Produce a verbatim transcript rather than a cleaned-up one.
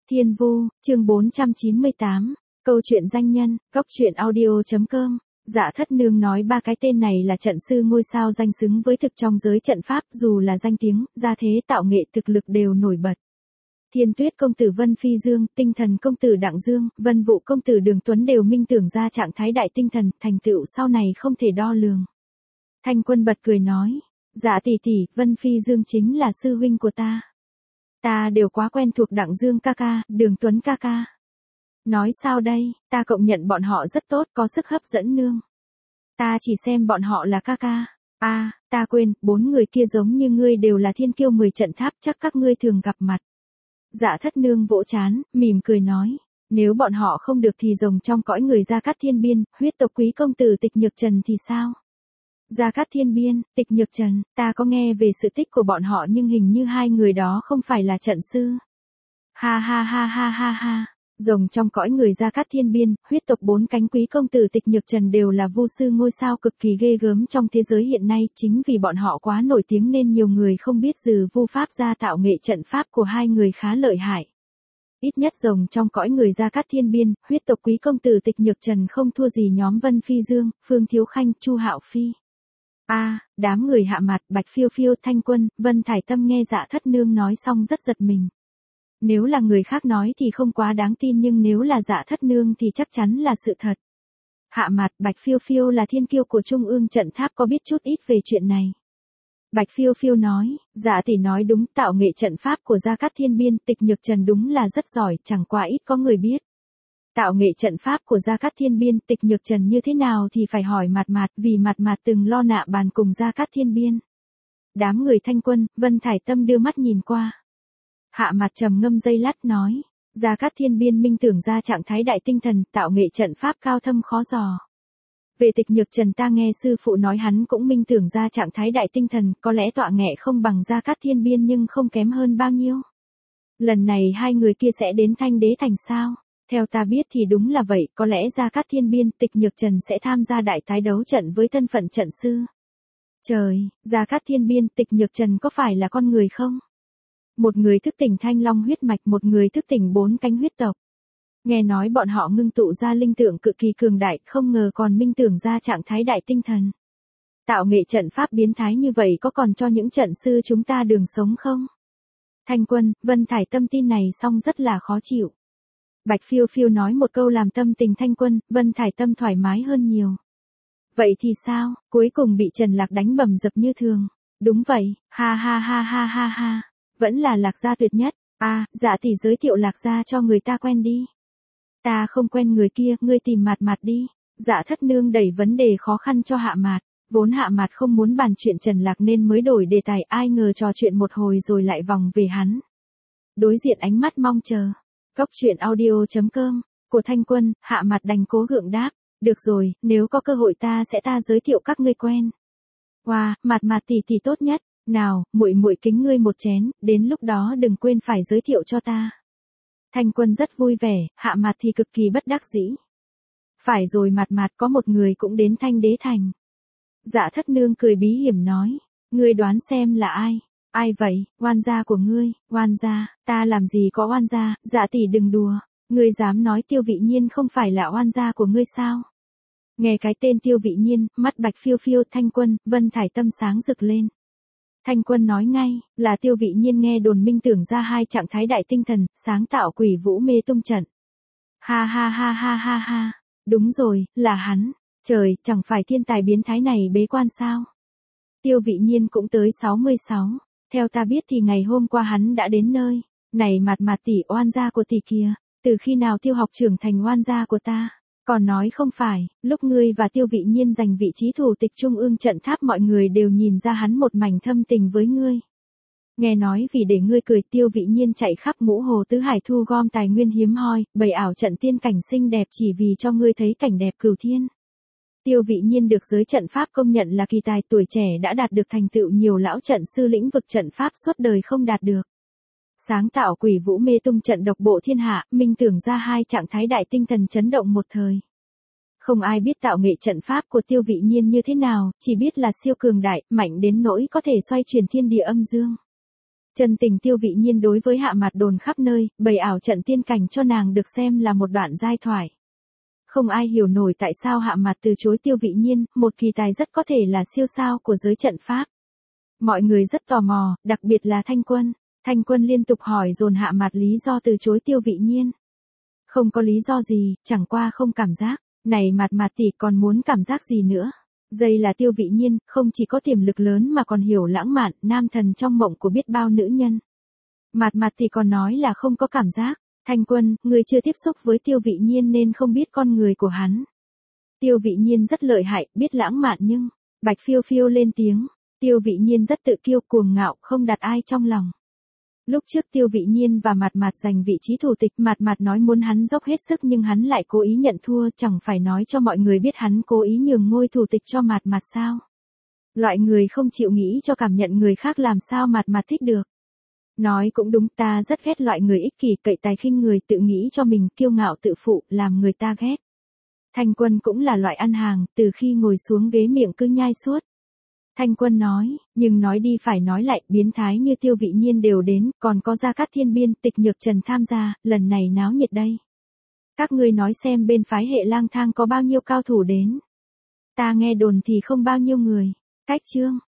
Thiên Vu, chương bốn trăm chín mươi tám, câu chuyện danh nhân, góc truyện audio.com. Dạ Thất Nương nói ba cái tên này là trận sư ngôi sao danh xứng với thực trong giới trận pháp, dù là danh tiếng, gia thế tạo nghệ thực lực đều nổi bật. Thiên Tuyết công tử Vân Phi Dương, Tinh Thần công tử Đặng Dương, Vân Vũ công tử Đường Tuấn đều minh tưởng ra trạng thái đại tinh thần, thành tựu sau này không thể đo lường. Thanh Quân bật cười nói, dạ tỷ tỷ, Vân Phi Dương chính là sư huynh của ta. Ta đều quá quen thuộc Đặng Dương ca ca, Đường Tuấn ca ca. Nói sao đây, ta cộng nhận bọn họ rất tốt, có sức hấp dẫn nương. Ta chỉ xem bọn họ là ca ca. A, à, ta quên, bốn người kia giống như ngươi đều là thiên kiêu mười trận tháp, chắc các ngươi thường gặp mặt. Dạ Thất Nương vỗ chán, mỉm cười nói, nếu bọn họ không được thì rồng trong cõi người Gia Cát Thiên Biên, huyết tộc quý công tử Tịch Nhược Trần thì sao? Gia Cát Thiên Biên, Tịch Nhược Trần, ta có nghe về sự tích của bọn họ nhưng hình như hai người đó không phải là trận sư. Ha ha ha ha ha ha, rồng trong cõi người Gia Cát Thiên Biên, huyết tộc bốn cánh quý công tử Tịch Nhược Trần đều là vu sư ngôi sao cực kỳ ghê gớm trong thế giới hiện nay, chính vì bọn họ quá nổi tiếng nên nhiều người không biết dừ vu pháp gia tạo nghệ trận pháp của hai người khá lợi hại. Ít nhất rồng trong cõi người Gia Cát Thiên Biên, huyết tộc quý công tử Tịch Nhược Trần không thua gì nhóm Vân Phi Dương, Phương Thiếu Khanh, Chu Hạo Phi. A, à, đám người Hạ Mạt, Bạch Phiêu Phiêu, Thanh Quân, Vân Thải Tâm nghe Dạ Thất Nương nói xong rất giật mình. Nếu là người khác nói thì không quá đáng tin nhưng nếu là Dạ Thất Nương thì chắc chắn là sự thật. Hạ Mạt, Bạch Phiêu Phiêu là thiên kiêu của Trung ương trận tháp có biết chút ít về chuyện này. Bạch Phiêu Phiêu nói, Dạ tỷ nói đúng, tạo nghệ trận pháp của Gia Cát Thiên Biên, Tịch Nhược Trần đúng là rất giỏi, chẳng qua ít có người biết. Tạo nghệ trận pháp của Gia Cát Thiên Biên, Tịch Nhược Trần như thế nào thì phải hỏi Mạt Mạt, vì Mạt Mạt từng lo nạ bàn cùng Gia Cát Thiên Biên. Đám người Thanh Quân, Vân Thải Tâm đưa mắt nhìn qua. Hạ Mạt trầm ngâm giây lát nói, Gia Cát Thiên Biên minh tưởng ra trạng thái đại tinh thần, tạo nghệ trận pháp cao thâm khó dò. Về Tịch Nhược Trần ta nghe sư phụ nói hắn cũng minh tưởng ra trạng thái đại tinh thần, có lẽ tọa nghệ không bằng Gia Cát Thiên Biên nhưng không kém hơn bao nhiêu. Lần này hai người kia sẽ đến Thanh Đế Thành sao? Theo ta biết thì đúng là vậy, có lẽ Gia Cát Thiên Biên, Tịch Nhược Trần sẽ tham gia đại tái đấu trận với thân phận trận sư. Trời, Gia Cát Thiên Biên, Tịch Nhược Trần có phải là con người không? Một người thức tỉnh thanh long huyết mạch, một người thức tỉnh bốn cánh huyết tộc. Nghe nói bọn họ ngưng tụ ra linh tượng cực kỳ cường đại, không ngờ còn minh tưởng ra trạng thái đại tinh thần. Tạo nghệ trận pháp biến thái như vậy có còn cho những trận sư chúng ta đường sống không? Thanh Quân, Vân Thải Tâm tin này xong rất là khó chịu. Bạch Phiêu Phiêu nói một câu làm tâm tình Thanh Quân, Vân Thải Tâm thoải mái hơn nhiều. Vậy thì sao, cuối cùng bị Trần Lạc đánh bầm dập như thường. Đúng vậy, ha ha ha ha ha ha. Vẫn là Lạc gia tuyệt nhất. A, à, dạ tỷ giới thiệu Lạc gia cho người ta quen đi. Ta không quen người kia, ngươi tìm Mạt Mạt đi. Dạ Thất Nương đẩy vấn đề khó khăn cho Hạ Mạt. Vốn Hạ Mạt không muốn bàn chuyện Trần Lạc nên mới đổi đề tài, ai ngờ trò chuyện một hồi rồi lại vòng về hắn. Đối diện ánh mắt mong chờ. Góc truyện audio.com, của Thanh Quân, Hạ Mạt đành cố gượng đáp. Được rồi, nếu có cơ hội ta sẽ ta giới thiệu các ngươi quen. Wow, Mạt Mạt tỷ tỷ tốt nhất. Nào, muội muội kính ngươi một chén, đến lúc đó đừng quên phải giới thiệu cho ta. Thanh Quân rất vui vẻ, Hạ Mạt thì cực kỳ bất đắc dĩ. Phải rồi Mạt Mạt, có một người cũng đến Thanh Đế Thành. Dạ Thất Nương cười bí hiểm nói, ngươi đoán xem là ai? Ai vậy? Oan gia của ngươi? Oan gia? Ta làm gì có oan gia? Dạ tỷ đừng đùa, ngươi dám nói Tiêu Vị Nhiên không phải là oan gia của ngươi sao? Nghe cái tên Tiêu Vị Nhiên, mắt Bạch Phiêu Phiêu, Thanh Quân, Vân Thải Tâm sáng rực lên. Thanh Quân nói ngay, là Tiêu Vị Nhiên nghe đồn minh tưởng ra hai trạng thái đại tinh thần, sáng tạo Quỷ Vũ Mê Tung trận. Ha ha ha ha ha ha, đúng rồi, là hắn. Trời, chẳng phải thiên tài biến thái này bế quan sao? Tiêu Vị Nhiên cũng tới sáu mươi sáu. Theo ta biết thì ngày hôm qua hắn đã đến nơi. Này Mạt Mạt tỷ, oan gia của tỷ kìa, từ khi nào Tiêu học trưởng thành oan gia của ta? Còn nói không phải, lúc ngươi và Tiêu Vị Nhiên giành vị trí thủ tịch Trung ương trận tháp mọi người đều nhìn ra hắn một mảnh thâm tình với ngươi. Nghe nói vì để ngươi cười Tiêu Vị Nhiên chạy khắp ngũ hồ tứ hải thu gom tài nguyên hiếm hoi, bày ảo trận tiên cảnh xinh đẹp chỉ vì cho ngươi thấy cảnh đẹp cửu thiên. Tiêu Vị Nhiên được giới trận pháp công nhận là kỳ tài, tuổi trẻ đã đạt được thành tựu nhiều lão trận sư lĩnh vực trận pháp suốt đời không đạt được. Sáng tạo Quỷ Vũ Mê Tung trận độc bộ thiên hạ, minh tưởng ra hai trạng thái đại tinh thần chấn động một thời. Không ai biết tạo nghệ trận pháp của Tiêu Vị Nhiên như thế nào, chỉ biết là siêu cường đại, mạnh đến nỗi có thể xoay chuyển thiên địa âm dương. Chân tình Tiêu Vị Nhiên đối với Hạ Mạt đồn khắp nơi, bày ảo trận tiên cảnh cho nàng được xem là một đoạn giai thoại. Không ai hiểu nổi tại sao Hạ Mạt từ chối Tiêu Vị Nhiên, một kỳ tài rất có thể là siêu sao của giới trận pháp. Mọi người rất tò mò, đặc biệt là Thanh Quân. Thanh Quân liên tục hỏi dồn Hạ Mạt lý do từ chối Tiêu Vị Nhiên. Không có lý do gì, chẳng qua không cảm giác. Này Mạt Mạt tỷ còn muốn cảm giác gì nữa? Đây là Tiêu Vị Nhiên, không chỉ có tiềm lực lớn mà còn hiểu lãng mạn, nam thần trong mộng của biết bao nữ nhân. Mạt Mạt tỷ còn nói là không có cảm giác. Thanh Quân, người chưa tiếp xúc với Tiêu Vị Nhiên nên không biết con người của hắn. Tiêu Vị Nhiên rất lợi hại, biết lãng mạn nhưng... Bạch Phiêu Phiêu lên tiếng. Tiêu Vị Nhiên rất tự kiêu cuồng ngạo, không đặt ai trong lòng. Lúc trước Tiêu Vị Nhiên và Mạt Mạt giành vị trí thủ tịch, Mạt Mạt nói muốn hắn dốc hết sức nhưng hắn lại cố ý nhận thua, chẳng phải nói cho mọi người biết hắn cố ý nhường ngôi thủ tịch cho Mạt Mạt sao? Loại người không chịu nghĩ cho cảm nhận người khác làm sao Mạt Mạt thích được. Nói cũng đúng, ta rất ghét loại người ích kỷ, cậy tài khinh người, tự nghĩ cho mình, kiêu ngạo tự phụ, làm người ta ghét. Thanh Quân cũng là loại ăn hàng, từ khi ngồi xuống ghế miệng cứ nhai suốt. Thanh Quân nói, nhưng nói đi phải nói lại, biến thái như Tiêu Vị Nhiên đều đến, còn có Gia Cát Thiên Biên, Tịch Nhược Trần tham gia, lần này náo nhiệt đây. Các ngươi nói xem bên phái Hệ Lang Thang có bao nhiêu cao thủ đến. Ta nghe đồn thì không bao nhiêu người. Cách chương.